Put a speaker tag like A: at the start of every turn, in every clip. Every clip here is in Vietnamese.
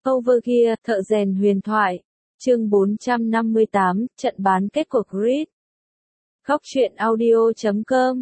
A: Overgear, thợ rèn huyền thoại. Chương 458, trận bán kết của Creed. Góc truyện audio.com.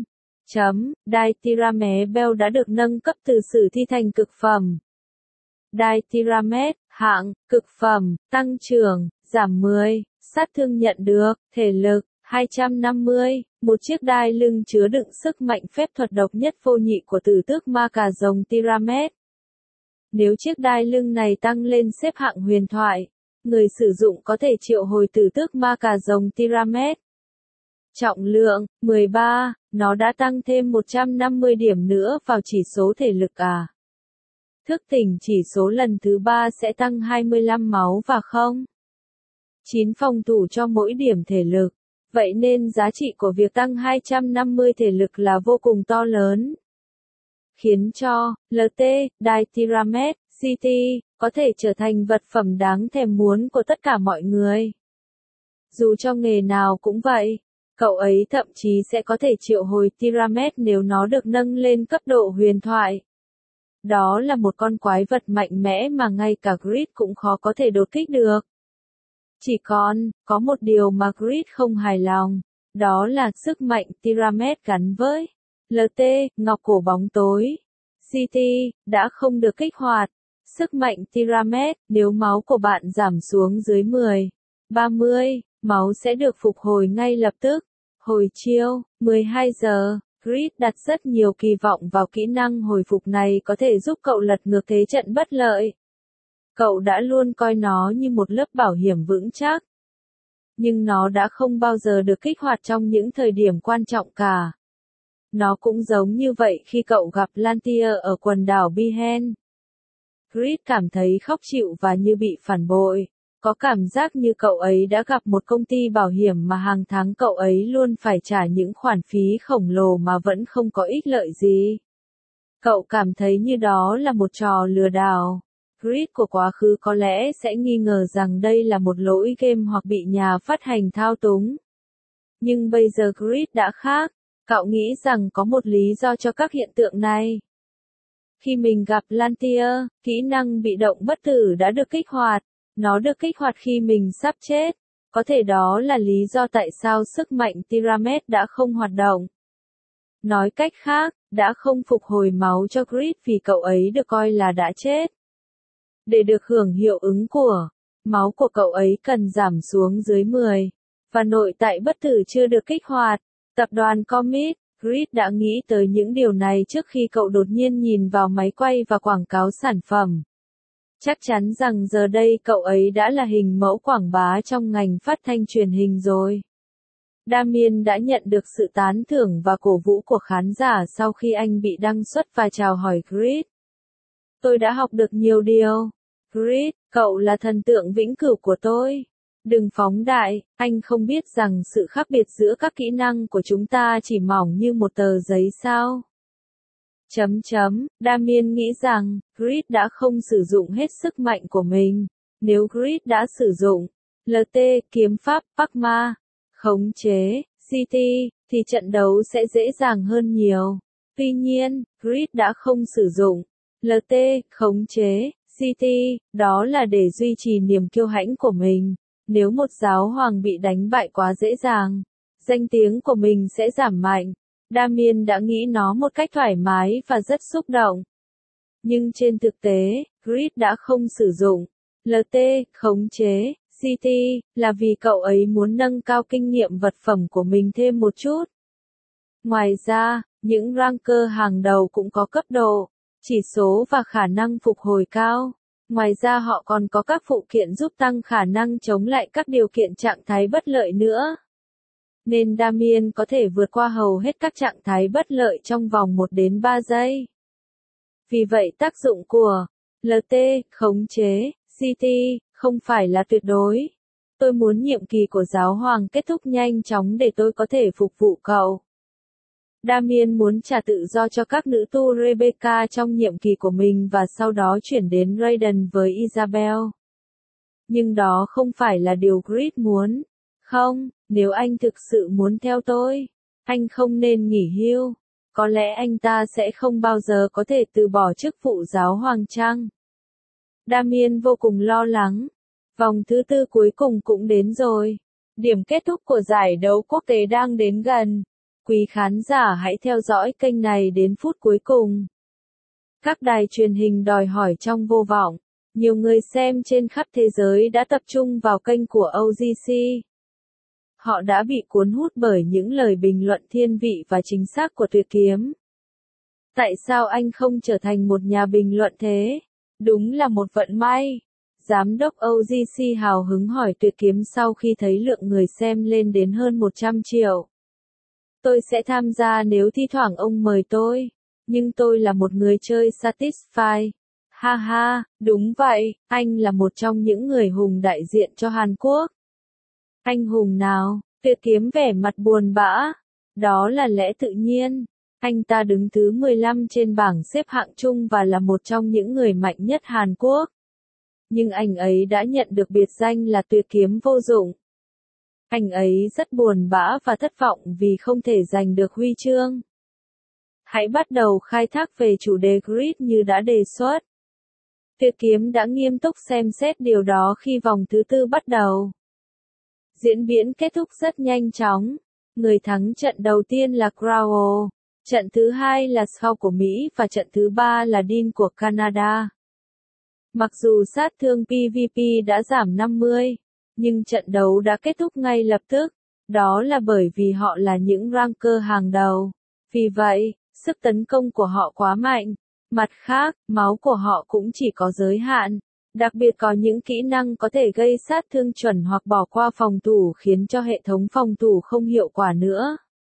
A: Dithramebel đã được nâng cấp từ sử thi thành cực phẩm. Dithramed, hạng, cực phẩm, tăng trưởng, giảm 10, sát thương nhận được, thể lực, 250, một chiếc đai lưng chứa đựng sức mạnh phép thuật độc nhất vô nhị của tử tước ma cà rồng Thramed. Nếu chiếc đai lưng này tăng lên xếp hạng huyền thoại, người sử dụng có thể triệu hồi tử tước ma cà rồng Thramed. Trọng lượng, 13, nó đã tăng thêm 150 điểm nữa vào chỉ số thể lực à. Thức tỉnh chỉ số lần thứ 3 sẽ tăng 25 máu và 9 phòng thủ cho mỗi điểm thể lực. Vậy nên giá trị của việc tăng 250 thể lực là vô cùng to lớn. Khiến cho LT, Dithramed, CT, có thể trở thành vật phẩm đáng thèm muốn của tất cả mọi người. Dù cho nghề nào cũng vậy, cậu ấy thậm chí sẽ có thể triệu hồi Thramed nếu nó được nâng lên cấp độ huyền thoại. Đó là một con quái vật mạnh mẽ mà ngay cả Creed cũng khó có thể đột kích được. Chỉ có một điều mà Creed không hài lòng, đó là sức mạnh Thramed gắn với LT, ngọc cổ bóng tối. CT, đã không được kích hoạt. Sức mạnh Thramed, nếu máu của bạn giảm xuống dưới 30, máu sẽ được phục hồi ngay lập tức. Hồi chiêu, 12 giờ, Creed đặt rất nhiều kỳ vọng vào kỹ năng hồi phục này có thể giúp cậu lật ngược thế trận bất lợi. Cậu đã luôn coi nó như một lớp bảo hiểm vững chắc. Nhưng nó đã không bao giờ được kích hoạt trong những thời điểm quan trọng cả. Nó cũng giống như vậy khi cậu gặp Lantier ở quần đảo Bihen. Creed cảm thấy khó chịu và như bị phản bội. Có cảm giác như cậu ấy đã gặp một công ty bảo hiểm mà hàng tháng cậu ấy luôn phải trả những khoản phí khổng lồ mà vẫn không có ích lợi gì. Cậu cảm thấy như đó là một trò lừa đảo. Creed của quá khứ có lẽ sẽ nghi ngờ rằng đây là một lỗi game hoặc bị nhà phát hành thao túng. Nhưng bây giờ Creed đã khác. Cậu nghĩ rằng có một lý do cho các hiện tượng này. Khi mình gặp Lantier, kỹ năng bị động bất tử đã được kích hoạt. Nó được kích hoạt khi mình sắp chết. Có thể đó là lý do tại sao sức mạnh Thramed đã không hoạt động. Nói cách khác, đã không phục hồi máu cho Creed vì cậu ấy được coi là đã chết. Để được hưởng hiệu ứng của máu của cậu ấy cần giảm xuống dưới 10. Và nội tại bất tử chưa được kích hoạt. Tập đoàn Comet, Creed đã nghĩ tới những điều này trước khi cậu đột nhiên nhìn vào máy quay và quảng cáo sản phẩm. Chắc chắn rằng giờ đây cậu ấy đã là hình mẫu quảng bá trong ngành phát thanh truyền hình rồi. Damien đã nhận được sự tán thưởng và cổ vũ của khán giả sau khi anh bị đăng xuất và chào hỏi Creed. Tôi đã học được nhiều điều. Creed, cậu là thần tượng vĩnh cửu của tôi. Đừng phóng đại, anh không biết rằng sự khác biệt giữa các kỹ năng của chúng ta chỉ mỏng như một tờ giấy sao? Damien nghĩ rằng, Creed đã không sử dụng hết sức mạnh của mình. Nếu Creed đã sử dụng LT, kiếm pháp, Pakma, khống chế, CT, thì trận đấu sẽ dễ dàng hơn nhiều. Tuy nhiên, Creed đã không sử dụng LT, khống chế, CT, đó là để duy trì niềm kiêu hãnh của mình. Nếu một giáo hoàng bị đánh bại quá dễ dàng, danh tiếng của mình sẽ giảm mạnh. Damien đã nghĩ nó một cách thoải mái và rất xúc động. Nhưng trên thực tế, Creed đã không sử dụng LT, khống chế, CT, là vì cậu ấy muốn nâng cao kinh nghiệm vật phẩm của mình thêm một chút. Ngoài ra, những ranker hàng đầu cũng có cấp độ, chỉ số và khả năng phục hồi cao. Ngoài ra họ còn có các phụ kiện giúp tăng khả năng chống lại các điều kiện trạng thái bất lợi nữa. Nên Damien có thể vượt qua hầu hết các trạng thái bất lợi trong vòng 1 đến 3 giây. Vì vậy tác dụng của LT, khống chế, CT, không phải là tuyệt đối. Tôi muốn nhiệm kỳ của giáo hoàng kết thúc nhanh chóng để tôi có thể phục vụ cậu. Damien muốn trả tự do cho các nữ tu Rebecca trong nhiệm kỳ của mình và sau đó chuyển đến Raiden với Isabel. Nhưng đó không phải là điều Creed muốn. Không, nếu anh thực sự muốn theo tôi, anh không nên nghỉ hưu. Có lẽ anh ta sẽ không bao giờ có thể từ bỏ chức vụ giáo hoàng chăng? Damien vô cùng lo lắng. Vòng thứ tư cuối cùng cũng đến rồi. Điểm kết thúc của giải đấu quốc tế đang đến gần. Quý khán giả hãy theo dõi kênh này đến phút cuối cùng. Các đài truyền hình đòi hỏi trong vô vọng. Nhiều người xem trên khắp thế giới đã tập trung vào kênh của OGC. Họ đã bị cuốn hút bởi những lời bình luận thiên vị và chính xác của Tuyệt Kiếm. Tại sao anh không trở thành một nhà bình luận thế? Đúng là một vận may. Giám đốc OGC hào hứng hỏi Tuyệt Kiếm sau khi thấy lượng người xem lên đến hơn 100 triệu. Tôi sẽ tham gia nếu thi thoảng ông mời tôi. Nhưng tôi là một người chơi Satisfy. Ha ha, đúng vậy, anh là một trong những người hùng đại diện cho Hàn Quốc. Anh hùng nào? Tuyệt Kiếm vẻ mặt buồn bã. Đó là lẽ tự nhiên. Anh ta đứng thứ 15 trên bảng xếp hạng chung và là một trong những người mạnh nhất Hàn Quốc. Nhưng anh ấy đã nhận được biệt danh là Tuyệt Kiếm vô dụng. Anh ấy rất buồn bã và thất vọng vì không thể giành được huy chương. Hãy bắt đầu khai thác về chủ đề grid như đã đề xuất. Tuyệt Kiếm đã nghiêm túc xem xét điều đó khi vòng thứ tư bắt đầu. Diễn biến kết thúc rất nhanh chóng. Người thắng trận đầu tiên là Crowell, trận thứ hai là Shaw của Mỹ và trận thứ ba là Dean của Canada. Mặc dù sát thương PvP đã giảm 50, nhưng trận đấu đã kết thúc ngay lập tức. Đó là bởi vì họ là những ranker hàng đầu. Vì vậy, sức tấn công của họ quá mạnh. Mặt khác, máu của họ cũng chỉ có giới hạn. Đặc biệt có những kỹ năng có thể gây sát thương chuẩn hoặc bỏ qua phòng thủ khiến cho hệ thống phòng thủ không hiệu quả nữa.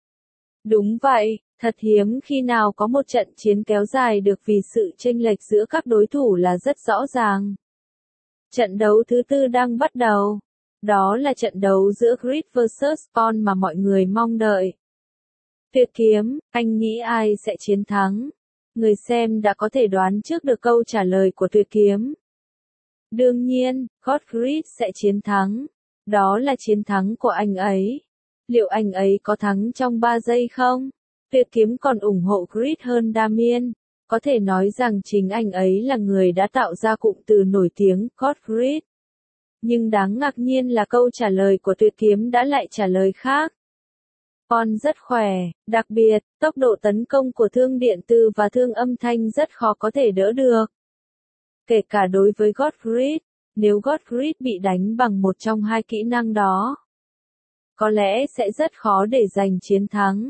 A: Đúng vậy, thật hiếm khi nào có một trận chiến kéo dài được vì sự chênh lệch giữa các đối thủ là rất rõ ràng. Trận đấu thứ tư đang bắt đầu. Đó là trận đấu giữa Grid vs Pawn mà mọi người mong đợi. Tuyệt Kiếm, anh nghĩ ai sẽ chiến thắng? Người xem đã có thể đoán trước được câu trả lời của Tuyệt Kiếm. Đương nhiên, Godgrid sẽ chiến thắng. Đó là chiến thắng của anh ấy. Liệu anh ấy có thắng trong 3 giây không? Tuyệt Kiếm còn ủng hộ Grid hơn Damien. Có thể nói rằng chính anh ấy là người đã tạo ra cụm từ nổi tiếng Godgrid. Nhưng đáng ngạc nhiên là câu trả lời của Tuyệt Kiếm đã lại trả lời khác. Pawn rất khỏe, đặc biệt, tốc độ tấn công của thương điện tử và thương âm thanh rất khó có thể đỡ được. Kể cả đối với Godgrid, nếu Godgrid bị đánh bằng một trong hai kỹ năng đó, có lẽ sẽ rất khó để giành chiến thắng.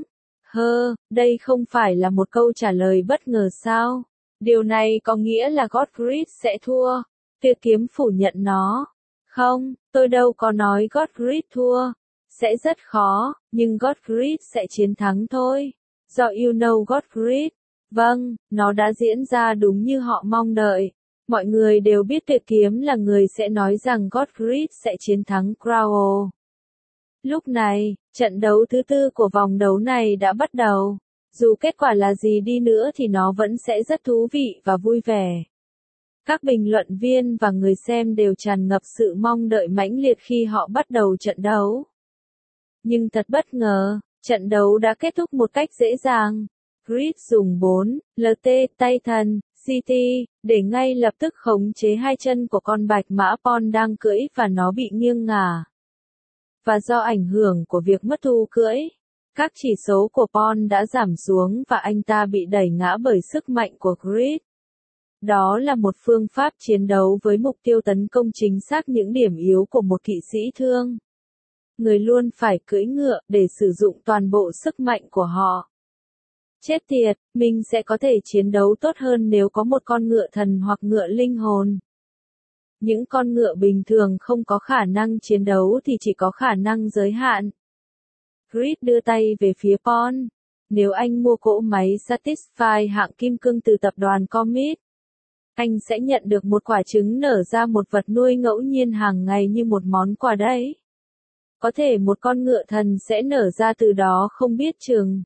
A: Đây không phải là một câu trả lời bất ngờ sao? Điều này có nghĩa là Godgrid sẽ thua. Tuyệt Kiếm phủ nhận nó. Không, tôi đâu có nói Godgrid thua. Sẽ rất khó, nhưng Godgrid sẽ chiến thắng thôi. Do you know Godgrid? Vâng, nó đã diễn ra đúng như họ mong đợi. Mọi người đều biết Tuyệt Kiếm là người sẽ nói rằng Godgrid sẽ chiến thắng Crowell. Lúc này, trận đấu thứ tư của vòng đấu này đã bắt đầu. Dù kết quả là gì đi nữa thì nó vẫn sẽ rất thú vị và vui vẻ. Các bình luận viên và người xem đều tràn ngập sự mong đợi mãnh liệt khi họ bắt đầu trận đấu. Nhưng thật bất ngờ, trận đấu đã kết thúc một cách dễ dàng. Grid dùng 4, LT, Titan, CT, để ngay lập tức khống chế hai chân của con bạch mã Pawn đang cưỡi và nó bị nghiêng ngả. Và do ảnh hưởng của việc mất thu cưỡi, các chỉ số của Pawn đã giảm xuống và anh ta bị đẩy ngã bởi sức mạnh của Grid. Đó là một phương pháp chiến đấu với mục tiêu tấn công chính xác những điểm yếu của một kỵ sĩ thương. Người luôn phải cưỡi ngựa để sử dụng toàn bộ sức mạnh của họ. Chết tiệt, mình sẽ có thể chiến đấu tốt hơn nếu có một con ngựa thần hoặc ngựa linh hồn. Những con ngựa bình thường không có khả năng chiến đấu thì chỉ có khả năng giới hạn. Grid đưa tay về phía Pawn. Nếu anh mua cỗ máy Satisfy hạng kim cương từ tập đoàn Comet, anh sẽ nhận được một quả trứng nở ra một vật nuôi ngẫu nhiên hàng ngày như một món quà đấy. Có thể một con ngựa thần sẽ nở ra từ đó không biết chừng.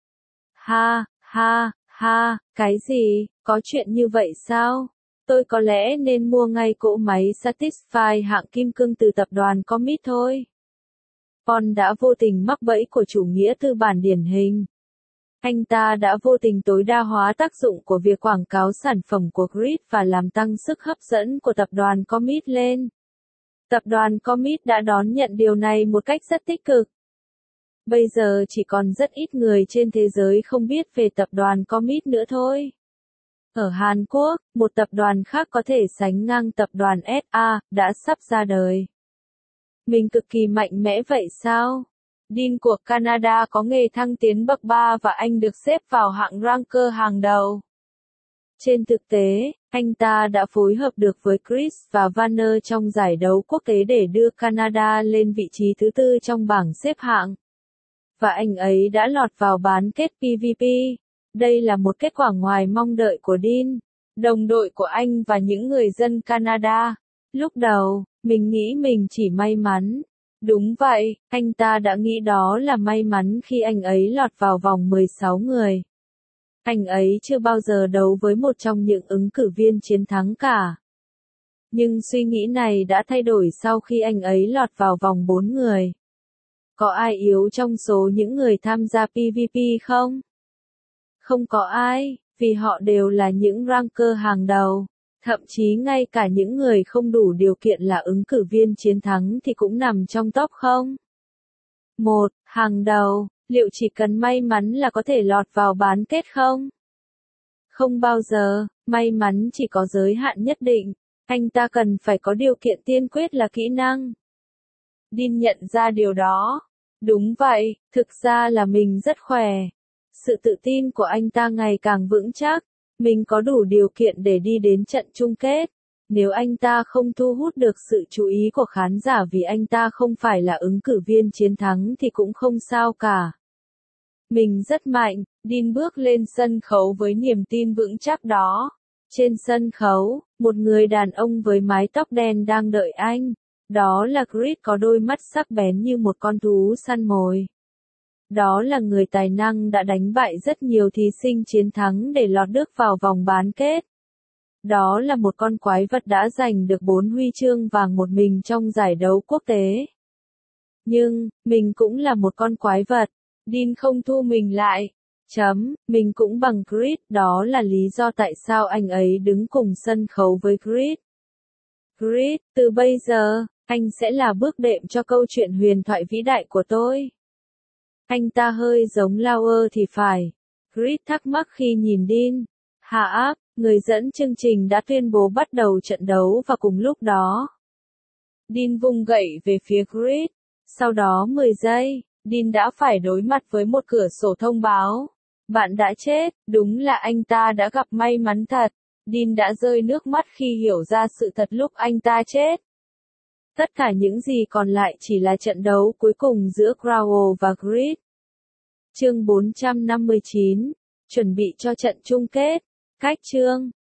A: Ha, cái gì, có chuyện như vậy sao? Tôi có lẽ nên mua ngay cỗ máy Satisfy hạng kim cương từ tập đoàn Comet thôi. Pawn đã vô tình mắc bẫy của chủ nghĩa tư bản điển hình. Anh ta đã vô tình tối đa hóa tác dụng của việc quảng cáo sản phẩm của Creed và làm tăng sức hấp dẫn của tập đoàn Commit lên. Tập đoàn Commit đã đón nhận điều này một cách rất tích cực. Bây giờ chỉ còn rất ít người trên thế giới không biết về tập đoàn Commit nữa thôi. Ở Hàn Quốc, một tập đoàn khác có thể sánh ngang tập đoàn SA, đã sắp ra đời. Mình cực kỳ mạnh mẽ vậy sao? Dean của Canada có nghề thăng tiến bậc 3 và anh được xếp vào hạng ranker hàng đầu. Trên thực tế, anh ta đã phối hợp được với Chris và Vanner trong giải đấu quốc tế để đưa Canada lên vị trí thứ 4 trong bảng xếp hạng. Và anh ấy đã lọt vào bán kết PvP. Đây là một kết quả ngoài mong đợi của Dean, đồng đội của anh và những người dân Canada. Lúc đầu, mình nghĩ mình chỉ may mắn. Đúng vậy, anh ta đã nghĩ đó là may mắn khi anh ấy lọt vào vòng 16 người. Anh ấy chưa bao giờ đấu với một trong những ứng cử viên chiến thắng cả. Nhưng suy nghĩ này đã thay đổi sau khi anh ấy lọt vào vòng 4 người. Có ai yếu trong số những người tham gia PvP không? Không có ai, vì họ đều là những ranker hàng đầu. Thậm chí ngay cả những người không đủ điều kiện là ứng cử viên chiến thắng thì cũng nằm trong top không? 1. Hàng đầu, liệu chỉ cần may mắn là có thể lọt vào bán kết không? Không bao giờ, may mắn chỉ có giới hạn nhất định. Anh ta cần phải có điều kiện tiên quyết là kỹ năng. Dean nhận ra điều đó. Đúng vậy, thực ra là mình rất khỏe. Sự tự tin của anh ta ngày càng vững chắc. Mình có đủ điều kiện để đi đến trận chung kết. Nếu anh ta không thu hút được sự chú ý của khán giả vì anh ta không phải là ứng cử viên chiến thắng thì cũng không sao cả. Mình rất mạnh, Dean bước lên sân khấu với niềm tin vững chắc đó. Trên sân khấu, một người đàn ông với mái tóc đen đang đợi anh. Đó là Creed có đôi mắt sắc bén như một con thú săn mồi. Đó là người tài năng đã đánh bại rất nhiều thí sinh chiến thắng để lọt bước vào vòng bán kết. Đó là một con quái vật đã giành được 4 huy chương vàng một mình trong giải đấu quốc tế. Nhưng, mình cũng là một con quái vật. Dean không thu mình lại. Mình cũng bằng Creed, đó là lý do tại sao anh ấy đứng cùng sân khấu với Creed. Creed, từ bây giờ, anh sẽ là bước đệm cho câu chuyện huyền thoại vĩ đại của tôi. Anh ta hơi giống Lauer thì phải. Creed thắc mắc khi nhìn Dean. Hạ, người dẫn chương trình đã tuyên bố bắt đầu trận đấu và cùng lúc đó. Dean vung gậy về phía Creed. Sau đó 10 giây, Dean đã phải đối mặt với một cửa sổ thông báo. Bạn đã chết, đúng là anh ta đã gặp may mắn thật. Dean đã rơi nước mắt khi hiểu ra sự thật lúc anh ta chết. Tất cả những gì còn lại chỉ là trận đấu cuối cùng giữa Crowell và Creed. Chương 459. Chuẩn bị cho trận chung kết. Cách chương